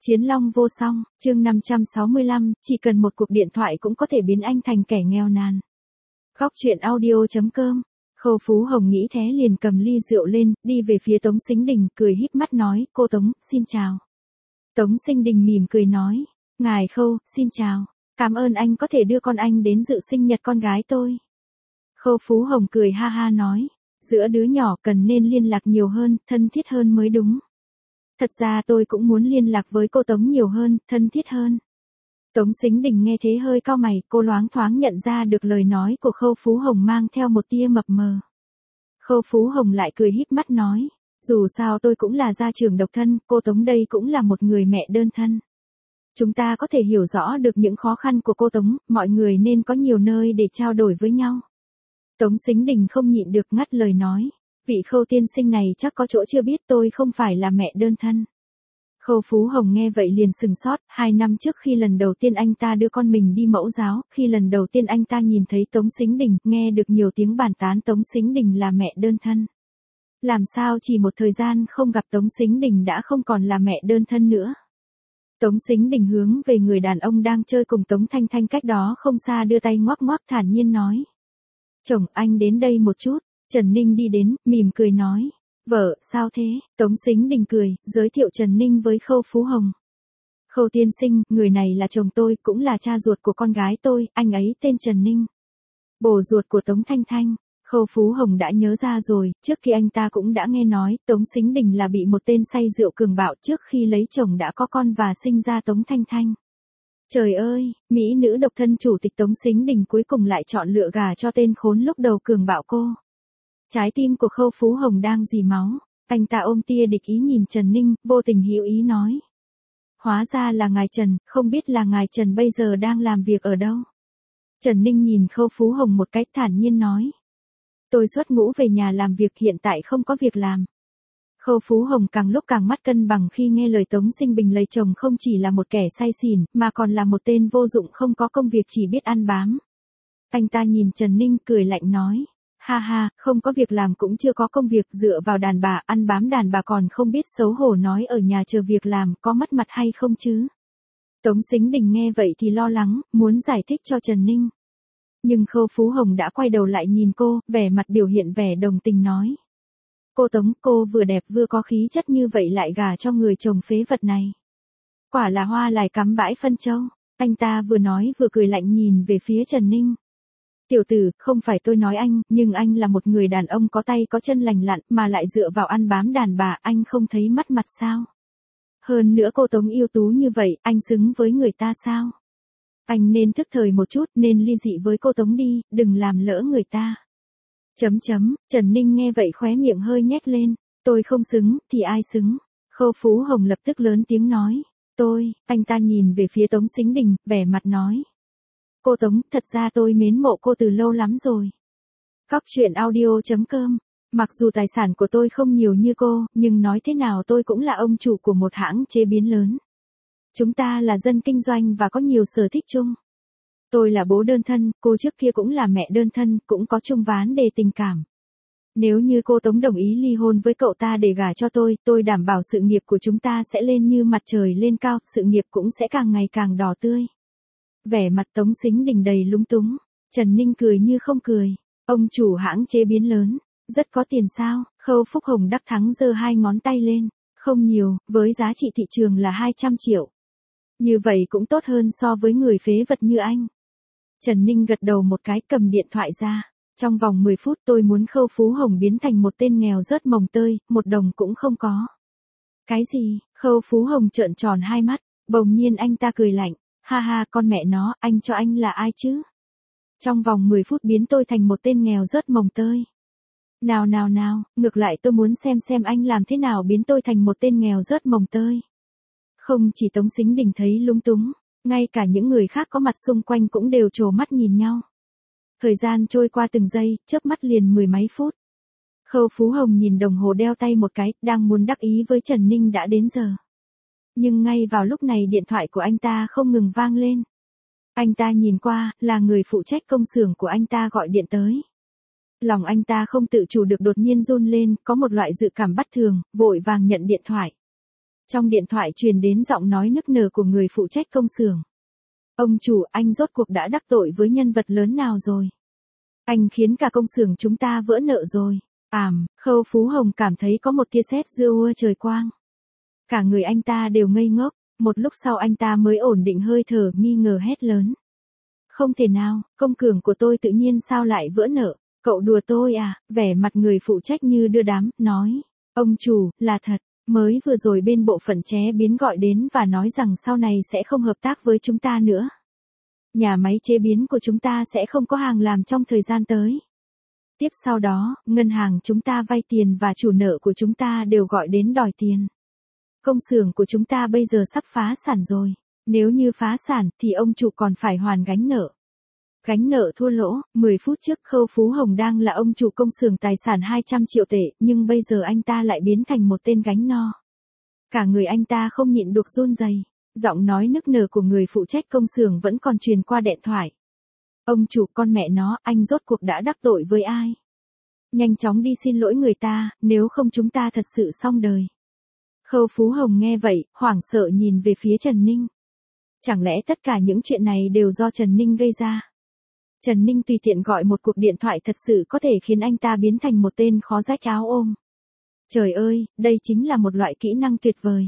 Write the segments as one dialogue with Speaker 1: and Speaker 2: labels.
Speaker 1: Chiến long vô song, chương 565, chỉ cần một cuộc điện thoại cũng có thể biến anh thành kẻ nghèo nàn. Góc truyện audio.com. Khâu Phú Hồng nghĩ thế liền cầm ly rượu lên, đi về phía Tống Sính Đình, cười híp mắt nói, cô Tống, xin chào. Tống Sính Đình mỉm cười nói, ngài Khâu, xin chào. Cảm ơn anh có thể đưa con anh đến dự sinh nhật con gái tôi. Khâu Phú Hồng cười ha ha nói, giữa đứa nhỏ cần nên liên lạc nhiều hơn, thân thiết hơn mới đúng. Thật ra tôi cũng muốn liên lạc với cô Tống nhiều hơn, thân thiết hơn. Tống Sính Đình nghe thế hơi cau mày, cô loáng thoáng nhận ra được lời nói của Khâu Phú Hồng mang theo một tia mập mờ. Khâu Phú Hồng lại cười híp mắt nói, dù sao tôi cũng là gia trưởng độc thân, cô Tống đây cũng là một người mẹ đơn thân. Chúng ta có thể hiểu rõ được những khó khăn của cô Tống, mọi người nên có nhiều nơi để trao đổi với nhau. Tống Sính Đình không nhịn được ngắt lời nói, vị Khâu tiên sinh này chắc có chỗ chưa biết, tôi không phải là mẹ đơn thân. Khâu Phú Hồng nghe vậy liền sừng sốt, 2 năm trước khi lần đầu tiên anh ta đưa con mình đi mẫu giáo, khi lần đầu tiên anh ta nhìn thấy Tống Sính Đình, nghe được nhiều tiếng bàn tán Tống Sính Đình là mẹ đơn thân. Làm sao chỉ một thời gian không gặp Tống Sính Đình đã không còn là mẹ đơn thân nữa. Tống Sính Đình hướng về người đàn ông đang chơi cùng Tống Thanh Thanh cách đó không xa đưa tay ngoắc ngoắc thản nhiên nói. Chồng, anh đến đây một chút. Trần Ninh đi đến, mỉm cười nói. Vợ, sao thế? Tống Sính Đình cười, giới thiệu Trần Ninh với Khâu Phú Hồng. Khâu tiên sinh, người này là chồng tôi, cũng là cha ruột của con gái tôi, anh ấy tên Trần Ninh. Bồ ruột của Tống Thanh Thanh. Khâu Phú Hồng đã nhớ ra rồi, trước khi anh ta cũng đã nghe nói, Tống Sính Đình là bị một tên say rượu cường bạo trước khi lấy chồng đã có con và sinh ra Tống Thanh Thanh. Trời ơi, mỹ nữ độc thân chủ tịch Tống Sính Đình cuối cùng lại chọn lựa gả cho tên khốn lúc đầu cường bạo cô. Trái tim của Khâu Phú Hồng đang rỉ máu, anh ta ôm tia địch ý nhìn Trần Ninh, vô tình hữu ý nói. Hóa ra là ngài Trần, không biết là ngài Trần bây giờ đang làm việc ở đâu. Trần Ninh nhìn Khâu Phú Hồng một cách thản nhiên nói. Tôi xuất ngũ về nhà làm việc, hiện tại không có việc làm. Khâu Phú Hồng càng lúc càng mất cân bằng khi nghe lời Tống Sinh Bình lấy chồng không chỉ là một kẻ say xỉn, mà còn là một tên vô dụng không có công việc chỉ biết ăn bám. Anh ta nhìn Trần Ninh cười lạnh nói. Ha ha, không có việc làm cũng chưa có công việc, dựa vào đàn bà, ăn bám đàn bà còn không biết xấu hổ nói ở nhà chờ việc làm, có mất mặt hay không chứ? Tống Sính Đình nghe vậy thì lo lắng, muốn giải thích cho Trần Ninh. Nhưng Khâu Phú Hồng đã quay đầu lại nhìn cô, vẻ mặt biểu hiện vẻ đồng tình nói. Cô Tống, cô vừa đẹp vừa có khí chất như vậy lại gả cho người chồng phế vật này. Quả là hoa lại cắm bãi phân châu. Anh ta vừa nói vừa cười lạnh nhìn về phía Trần Ninh. Tiểu tử, không phải tôi nói anh, nhưng anh là một người đàn ông có tay có chân lành lặn mà lại dựa vào ăn bám đàn bà, anh không thấy mất mặt sao? Hơn nữa cô Tống yêu tú như vậy, anh xứng với người ta sao? Anh nên thức thời một chút, nên ly dị với cô Tống đi, đừng làm lỡ người ta. Trần Ninh nghe vậy khóe miệng hơi nhếch lên, tôi không xứng, thì ai xứng? Khâu Phú Hồng lập tức lớn tiếng nói, anh ta nhìn về phía Tống Sính Đình, vẻ mặt nói. Cô Tống, thật ra tôi mến mộ cô từ lâu lắm rồi. Góc truyện audio.com. Mặc dù tài sản của tôi không nhiều như cô, nhưng nói thế nào tôi cũng là ông chủ của một hãng chế biến lớn. Chúng ta là dân kinh doanh và có nhiều sở thích chung. Tôi là bố đơn thân, cô trước kia cũng là mẹ đơn thân, cũng có chung vấn đề tình cảm. Nếu như cô Tống đồng ý ly hôn với cậu ta để gả cho tôi đảm bảo sự nghiệp của chúng ta sẽ lên như mặt trời lên cao, sự nghiệp cũng sẽ càng ngày càng đỏ tươi. Vẻ mặt Tống Sính Đình đầy lúng túng, Trần Ninh cười như không cười. Ông chủ hãng chế biến lớn, rất có tiền sao? Khâu Phúc Hồng đắc thắng giơ 2 ngón tay lên, không nhiều, với giá trị thị trường là 200 triệu. Như vậy cũng tốt hơn so với người phế vật như anh. Trần Ninh gật đầu một cái, cầm điện thoại ra. Trong vòng 10 phút tôi muốn Khâu Phú Hồng biến thành một tên nghèo rớt mồng tơi, 1 đồng cũng không có. Cái gì? Khâu Phú Hồng trợn tròn hai mắt, bỗng nhiên anh ta cười lạnh. Ha ha, con mẹ nó, anh cho anh là ai chứ? Trong vòng 10 phút biến tôi thành một tên nghèo rớt mồng tơi. Nào, ngược lại tôi muốn xem anh làm thế nào biến tôi thành một tên nghèo rớt mồng tơi. Không chỉ Tống Sính Đình thấy lúng túng, ngay cả những người khác có mặt xung quanh cũng đều trố mắt nhìn nhau. Thời gian trôi qua từng giây, chớp mắt liền 10 mấy phút. Khâu Phú Hồng nhìn đồng hồ đeo tay một cái, đang muốn đắc ý với Trần Ninh đã đến giờ. Nhưng ngay vào lúc này điện thoại của anh ta không ngừng vang lên. Anh ta nhìn qua, là người phụ trách công xưởng của anh ta gọi điện tới. Lòng anh ta không tự chủ được đột nhiên run lên, có một loại dự cảm bất thường, vội vàng nhận điện thoại. Trong điện thoại truyền đến giọng nói nức nở của người phụ trách công xưởng. Ông chủ, anh rốt cuộc đã đắc tội với nhân vật lớn nào rồi? Anh khiến cả công xưởng chúng ta vỡ nợ rồi. Khâu Phú Hồng cảm thấy có một tia sét giua trời quang. Cả người anh ta đều ngây ngốc, một lúc sau anh ta mới ổn định hơi thở, nghi ngờ hét lớn. Không thể nào, công xưởng của tôi tự nhiên sao lại vỡ nợ? Cậu đùa tôi à? Vẻ mặt người phụ trách như đưa đám, nói. Ông chủ, là thật. Mới vừa rồi bên bộ phận chế biến gọi đến và nói rằng sau này sẽ không hợp tác với chúng ta nữa. Nhà máy chế biến của chúng ta sẽ không có hàng làm trong thời gian tới. Tiếp sau đó, ngân hàng chúng ta vay tiền và chủ nợ của chúng ta đều gọi đến đòi tiền. Công xưởng của chúng ta bây giờ sắp phá sản rồi. Nếu như phá sản thì ông chủ còn phải hoàn gánh nợ. Gánh nợ thua lỗ, 10 phút trước Khâu Phú Hồng đang là ông chủ công xưởng tài sản 200 triệu tệ, nhưng bây giờ anh ta lại biến thành một tên gánh no. Cả người anh ta không nhịn được run rẩy. Giọng nói nức nở của người phụ trách công xưởng vẫn còn truyền qua điện thoại. Ông chủ, con mẹ nó, anh rốt cuộc đã đắc tội với ai? Nhanh chóng đi xin lỗi người ta, nếu không chúng ta thật sự xong đời. Khâu Phú Hồng nghe vậy, hoảng sợ nhìn về phía Trần Ninh. Chẳng lẽ tất cả những chuyện này đều do Trần Ninh gây ra? Trần Ninh tùy tiện gọi một cuộc điện thoại thật sự có thể khiến anh ta biến thành một tên khó rách áo ôm. Trời ơi, đây chính là một loại kỹ năng tuyệt vời.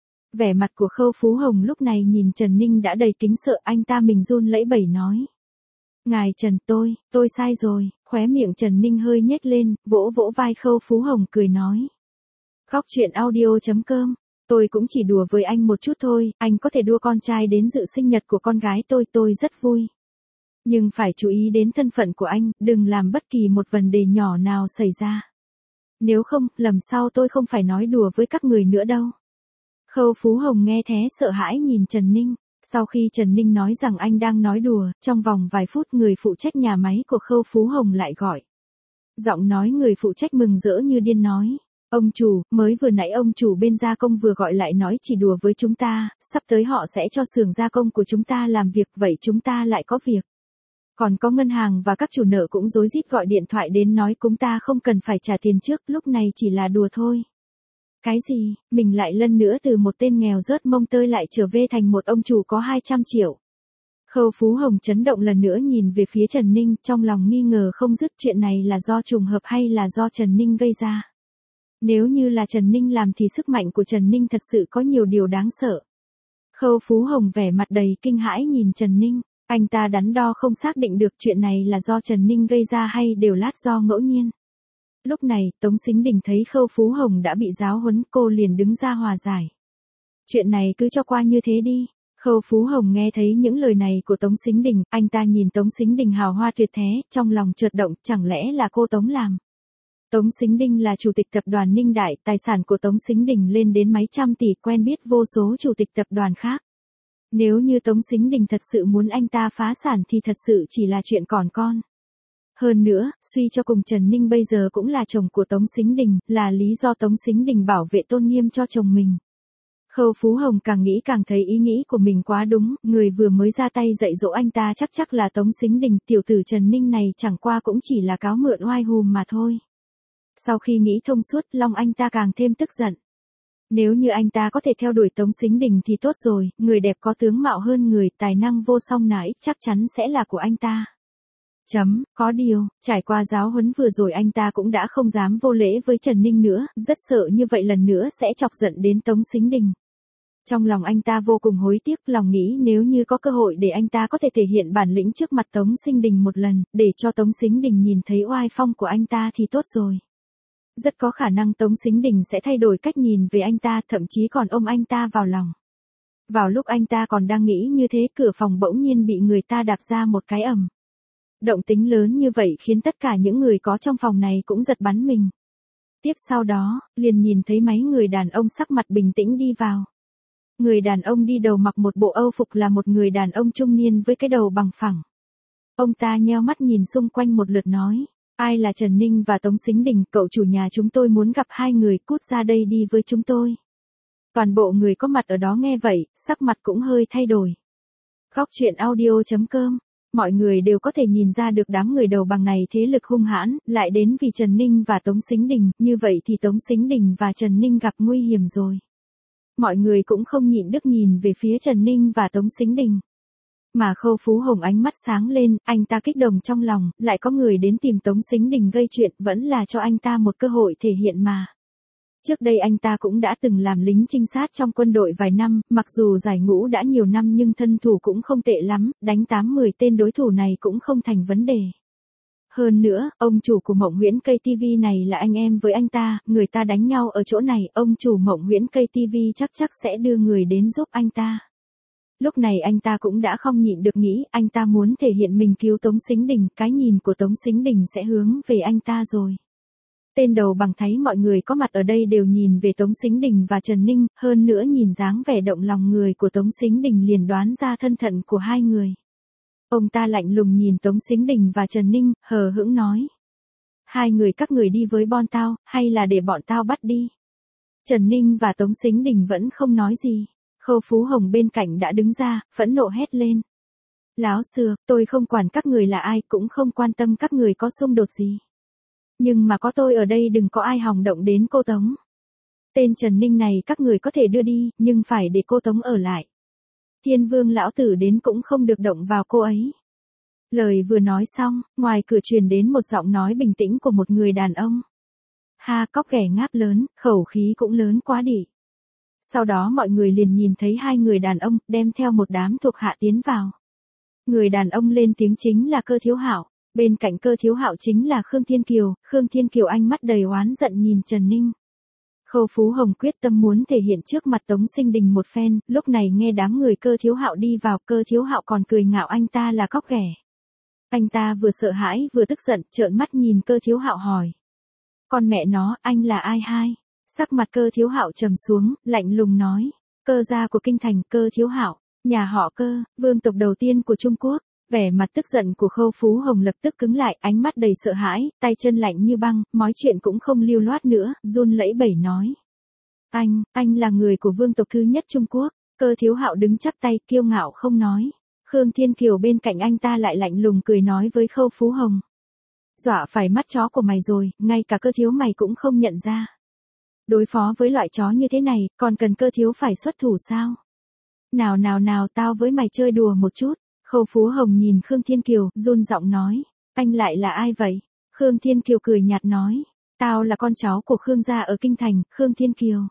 Speaker 1: Vẻ mặt của Khâu Phú Hồng lúc này nhìn Trần Ninh đã đầy kính sợ, anh ta mình run lẩy bẩy nói. Ngài Trần, tôi sai rồi, khóe miệng Trần Ninh hơi nhếch lên, vỗ vỗ vai Khâu Phú Hồng cười nói. Khóc chuyện audio.com, tôi cũng chỉ đùa với anh một chút thôi, anh có thể đưa con trai đến dự sinh nhật của con gái tôi rất vui. Nhưng phải chú ý đến thân phận của anh, đừng làm bất kỳ một vấn đề nhỏ nào xảy ra. Nếu không, lần sau tôi không phải nói đùa với các người nữa đâu. Khâu Phú Hồng nghe thế sợ hãi nhìn Trần Ninh. Sau khi Trần Ninh nói rằng anh đang nói đùa, trong vòng vài phút người phụ trách nhà máy của Khâu Phú Hồng lại gọi. Giọng nói người phụ trách mừng rỡ như điên nói. Ông chủ, mới vừa nãy ông chủ bên gia công vừa gọi lại nói chỉ đùa với chúng ta, sắp tới họ sẽ cho xưởng gia công của chúng ta làm việc, vậy chúng ta lại có việc. Còn có ngân hàng và các chủ nợ cũng rối rít gọi điện thoại đến nói chúng ta không cần phải trả tiền trước, lúc này chỉ là đùa thôi. Cái gì, mình lại lần nữa từ một tên nghèo rớt mông tơi lại trở về thành một ông chủ có 200 triệu. Khâu Phú Hồng chấn động lần nữa nhìn về phía Trần Ninh, trong lòng nghi ngờ không dứt, chuyện này là do trùng hợp hay là do Trần Ninh gây ra. Nếu như là Trần Ninh làm thì sức mạnh của Trần Ninh thật sự có nhiều điều đáng sợ. Khâu Phú Hồng vẻ mặt đầy kinh hãi nhìn Trần Ninh, anh ta đắn đo không xác định được chuyện này là do Trần Ninh gây ra hay đều lát do ngẫu nhiên. Lúc này, Tống Sính Đình thấy Khâu Phú Hồng đã bị giáo huấn, cô liền đứng ra hòa giải. Chuyện này cứ cho qua như thế đi. Khâu Phú Hồng nghe thấy những lời này của Tống Sính Đình, anh ta nhìn Tống Sính Đình hào hoa tuyệt thế, trong lòng chợt động, chẳng lẽ là cô Tống làm. Tống Sính Đình là chủ tịch tập đoàn Ninh Đại, tài sản của Tống Sính Đình lên đến mấy trăm tỷ, quen biết vô số chủ tịch tập đoàn khác. Nếu như Tống Sính Đình thật sự muốn anh ta phá sản thì thật sự chỉ là chuyện còn con. Hơn nữa, suy cho cùng Trần Ninh bây giờ cũng là chồng của Tống Sính Đình, là lý do Tống Sính Đình bảo vệ tôn nghiêm cho chồng mình. Khâu Phú Hồng càng nghĩ càng thấy ý nghĩ của mình quá đúng, người vừa mới ra tay dạy dỗ anh ta chắc là Tống Sính Đình, tiểu tử Trần Ninh này chẳng qua cũng chỉ là cáo mượn oai hùm mà thôi. Sau khi nghĩ thông suốt, lòng anh ta càng thêm tức giận. Nếu như anh ta có thể theo đuổi Tống Sính Đình thì tốt rồi, người đẹp có tướng mạo hơn người, tài năng vô song nãi, chắc chắn sẽ là của anh ta. Có điều, trải qua giáo huấn vừa rồi anh ta cũng đã không dám vô lễ với Trần Ninh nữa, rất sợ như vậy lần nữa sẽ chọc giận đến Tống Sính Đình. Trong lòng anh ta vô cùng hối tiếc, lòng nghĩ nếu như có cơ hội để anh ta có thể thể hiện bản lĩnh trước mặt Tống Sính Đình một lần, để cho Tống Sính Đình nhìn thấy oai phong của anh ta thì tốt rồi. Rất có khả năng Tống Sính Đình sẽ thay đổi cách nhìn về anh ta, thậm chí còn ôm anh ta vào lòng. Vào lúc anh ta còn đang nghĩ như thế, cửa phòng bỗng nhiên bị người ta đạp ra một cái ầm. Động tính lớn như vậy khiến tất cả những người có trong phòng này cũng giật bắn mình. Tiếp sau đó, liền nhìn thấy mấy người đàn ông sắc mặt bình tĩnh đi vào. Người đàn ông đi đầu mặc một bộ âu phục là một người đàn ông trung niên với cái đầu bằng phẳng. Ông ta nheo mắt nhìn xung quanh một lượt nói, ai là Trần Ninh và Tống Sính Đình, cậu chủ nhà chúng tôi muốn gặp hai người, cút ra đây đi với chúng tôi. Toàn bộ người có mặt ở đó nghe vậy, sắc mặt cũng hơi thay đổi. Khóc chuyện audio.com, mọi người đều có thể nhìn ra được đám người đầu bằng này thế lực hung hãn, lại đến vì Trần Ninh và Tống Sính Đình, như vậy thì Tống Sính Đình và Trần Ninh gặp nguy hiểm rồi. Mọi người cũng không nhịn được nhìn về phía Trần Ninh và Tống Sính Đình. Mà Khâu Phú Hồng ánh mắt sáng lên, anh ta kích động trong lòng, lại có người đến tìm Tống Sính Đình gây chuyện, vẫn là cho anh ta một cơ hội thể hiện mà. Trước đây anh ta cũng đã từng làm lính trinh sát trong quân đội vài năm, mặc dù giải ngũ đã nhiều năm nhưng thân thủ cũng không tệ lắm, đánh 8-10 tên đối thủ này cũng không thành vấn đề. Hơn nữa, ông chủ của Mộng Huyễn Cây TV này là anh em với anh ta, người ta đánh nhau ở chỗ này, ông chủ Mộng Huyễn Cây TV chắc sẽ đưa người đến giúp anh ta. Lúc này anh ta cũng đã không nhịn được nghĩ, anh ta muốn thể hiện mình cứu Tống Sính Đình, cái nhìn của Tống Sính Đình sẽ hướng về anh ta rồi. Tên đầu bằng thấy mọi người có mặt ở đây đều nhìn về Tống Sính Đình và Trần Ninh, hơn nữa nhìn dáng vẻ động lòng người của Tống Sính Đình liền đoán ra thân phận của hai người. Ông ta lạnh lùng nhìn Tống Sính Đình và Trần Ninh, hờ hững nói. Hai người các người đi với bọn tao, hay là để bọn tao bắt đi? Trần Ninh và Tống Sính Đình vẫn không nói gì. Khâu Phú Hồng bên cạnh đã đứng ra, phẫn nộ hét lên. Láo xược, tôi không quản các người là ai, cũng không quan tâm các người có xung đột gì. Nhưng mà có tôi ở đây đừng có ai hòng động đến cô Tống. Tên Trần Ninh này các người có thể đưa đi, nhưng phải để cô Tống ở lại. Thiên Vương lão tử đến cũng không được động vào cô ấy. Lời vừa nói xong, ngoài cửa truyền đến một giọng nói bình tĩnh của một người đàn ông. Ha, cóc ghẻ ngáp lớn, khẩu khí cũng lớn quá đi. Sau đó mọi người liền nhìn thấy hai người đàn ông đem theo một đám thuộc hạ tiến vào. Người đàn ông lên tiếng chính là Cơ Thiếu Hạo, bên cạnh Cơ Thiếu Hạo chính là Khương Thiên Kiều, Khương Thiên Kiều ánh mắt đầy oán giận nhìn Trần Ninh. Khâu Phú Hồng quyết tâm muốn thể hiện trước mặt Tống Sính Đình một phen, lúc này nghe đám người Cơ Thiếu Hạo đi vào, Cơ Thiếu Hạo còn cười ngạo anh ta là cóc ghẻ. Anh ta vừa sợ hãi vừa tức giận, trợn mắt nhìn Cơ Thiếu Hạo hỏi. Con mẹ nó, anh là ai hai? Sắc mặt Cơ Thiếu Hạo trầm xuống, lạnh lùng nói. Cơ gia của kinh thành, Cơ Thiếu Hạo, nhà họ Cơ, vương tộc đầu tiên của Trung Quốc. Vẻ mặt tức giận của Khâu Phú Hồng lập tức cứng lại, ánh mắt đầy sợ hãi, tay chân lạnh như băng, nói chuyện cũng không lưu loát nữa, run lẩy bẩy nói. Anh là người của vương tộc thứ nhất Trung Quốc. Cơ Thiếu Hạo đứng chắp tay, kiêu ngạo không nói. Khương Thiên Kiều bên cạnh anh ta lại lạnh lùng cười nói với Khâu Phú Hồng. Dọa phải mắt chó của mày rồi, ngay cả Cơ thiếu mày cũng không nhận ra. Đối phó với loại chó như thế này, còn cần Cơ thiếu phải xuất thủ sao? Nào, tao với mày chơi đùa một chút. Khâu Phú Hồng nhìn Khương Thiên Kiều, run giọng nói. Anh lại là ai vậy? Khương Thiên Kiều cười nhạt nói. Tao là con cháu của Khương gia ở Kinh Thành, Khương Thiên Kiều.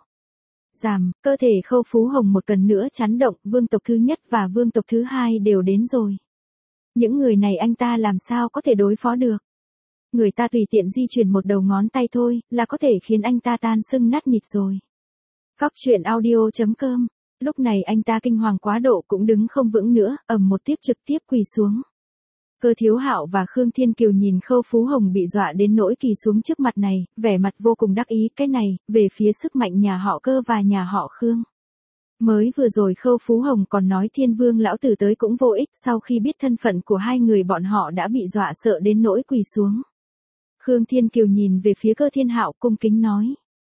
Speaker 1: Giảm, cơ thể Khâu Phú Hồng một lần nữa chấn động, vương tộc thứ nhất và vương tộc thứ hai đều đến rồi. Những người này anh ta làm sao có thể đối phó được? Người ta tùy tiện di chuyển một đầu ngón tay thôi, là có thể khiến anh ta tan xương nát thịt rồi. Góc truyện audio.com. Lúc này anh ta kinh hoàng quá độ cũng đứng không vững nữa, ầm một tiếng trực tiếp quỳ xuống. Cơ Thiếu Hạo và Khương Thiên Kiều nhìn Khâu Phú Hồng bị dọa đến nỗi quỳ xuống trước mặt này, vẻ mặt vô cùng đắc ý, cái này, về phía sức mạnh nhà họ Cơ và nhà họ Khương. Mới vừa rồi Khâu Phú Hồng còn nói Thiên Vương lão tử tới cũng vô ích, sau khi biết thân phận của hai người bọn họ đã bị dọa sợ đến nỗi quỳ xuống. Khương Thiên Kiều nhìn về phía Cơ Thiên Hạo cung kính nói.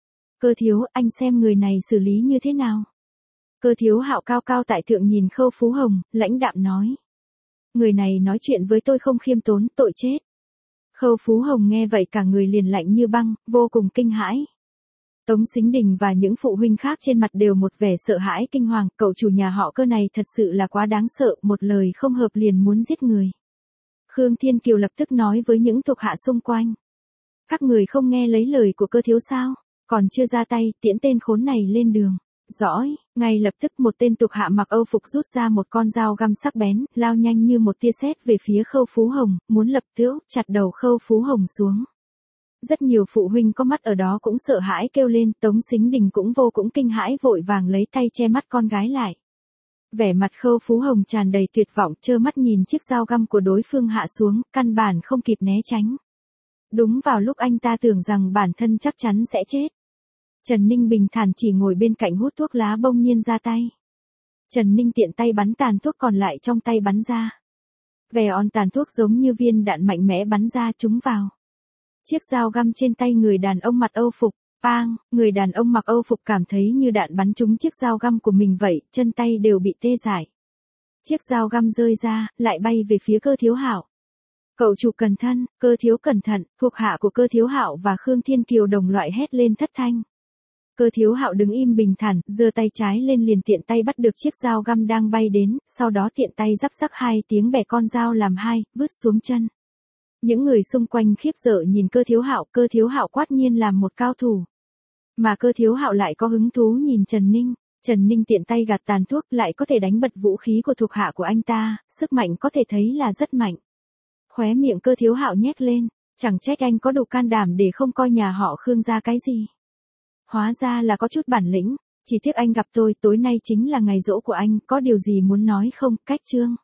Speaker 1: Cơ thiếu, anh xem người này xử lý như thế nào? Cơ Thiếu Hạo cao cao tại thượng nhìn Khâu Phú Hồng, lãnh đạm nói. Người này nói chuyện với tôi không khiêm tốn, tội chết. Khâu Phú Hồng nghe vậy cả người liền lạnh như băng, vô cùng kinh hãi. Tống Sính Đình và những phụ huynh khác trên mặt đều một vẻ sợ hãi kinh hoàng, cậu chủ nhà họ Cơ này thật sự là quá đáng sợ, một lời không hợp liền muốn giết người. Khương Thiên Kiều lập tức nói với những thuộc hạ xung quanh. Các người không nghe lấy lời của Cơ thiếu sao, còn chưa ra tay, tiễn tên khốn này lên đường. Dõi, ngay lập tức một tên thuộc hạ mặc Âu phục rút ra một con dao găm sắc bén, lao nhanh như một tia sét về phía Khâu Phú Hồng, muốn lập tức chặt đầu Khâu Phú Hồng xuống. Rất nhiều phụ huynh có mắt ở đó cũng sợ hãi kêu lên, Tống Sính Đình cũng vô cùng kinh hãi vội vàng lấy tay che mắt con gái lại. Vẻ mặt Khâu Phú Hồng tràn đầy tuyệt vọng, trơ mắt nhìn chiếc dao găm của đối phương hạ xuống, căn bản không kịp né tránh. Đúng vào lúc anh ta tưởng rằng bản thân chắc chắn sẽ chết. Trần Ninh bình thản chỉ ngồi bên cạnh hút thuốc lá bỗng nhiên ra tay. Trần Ninh tiện tay bắn tàn thuốc còn lại trong tay bắn ra. Vè on tàn thuốc giống như viên đạn mạnh mẽ bắn ra trúng vào. Chiếc dao găm trên tay người đàn ông mặc Âu phục, bang, người đàn ông mặc Âu phục cảm thấy như đạn bắn trúng chiếc dao găm của mình vậy, chân tay đều bị tê dại. Chiếc dao găm rơi ra, lại bay về phía Cơ Thiếu Hạo. Cậu chủ cẩn thận, Cơ thiếu cẩn thận, thuộc hạ của Cơ Thiếu Hạo và Khương Thiên Kiều đồng loại hét lên thất thanh. Cơ Thiếu Hạo đứng im bình thản, giơ tay trái lên liền tiện tay bắt được chiếc dao găm đang bay đến, sau đó tiện tay rắc rắc 2 tiếng bẻ con dao làm hai, vứt xuống chân. Những người xung quanh khiếp sợ nhìn Cơ Thiếu Hạo quát nhiên làm một cao thủ. Mà Cơ Thiếu Hạo lại có hứng thú nhìn Trần Ninh. Trần Ninh tiện tay gạt tàn thuốc lại có thể đánh bật vũ khí của thuộc hạ của anh ta, sức mạnh có thể thấy là rất mạnh. Khóe miệng Cơ Thiếu Hạo nhếch lên, chẳng trách anh có đủ can đảm để không coi nhà họ Khương ra cái gì. Hóa ra là có chút bản lĩnh, chỉ tiếc anh gặp tôi, tối nay chính là ngày giỗ của anh, có điều gì muốn nói không, Cách Trương.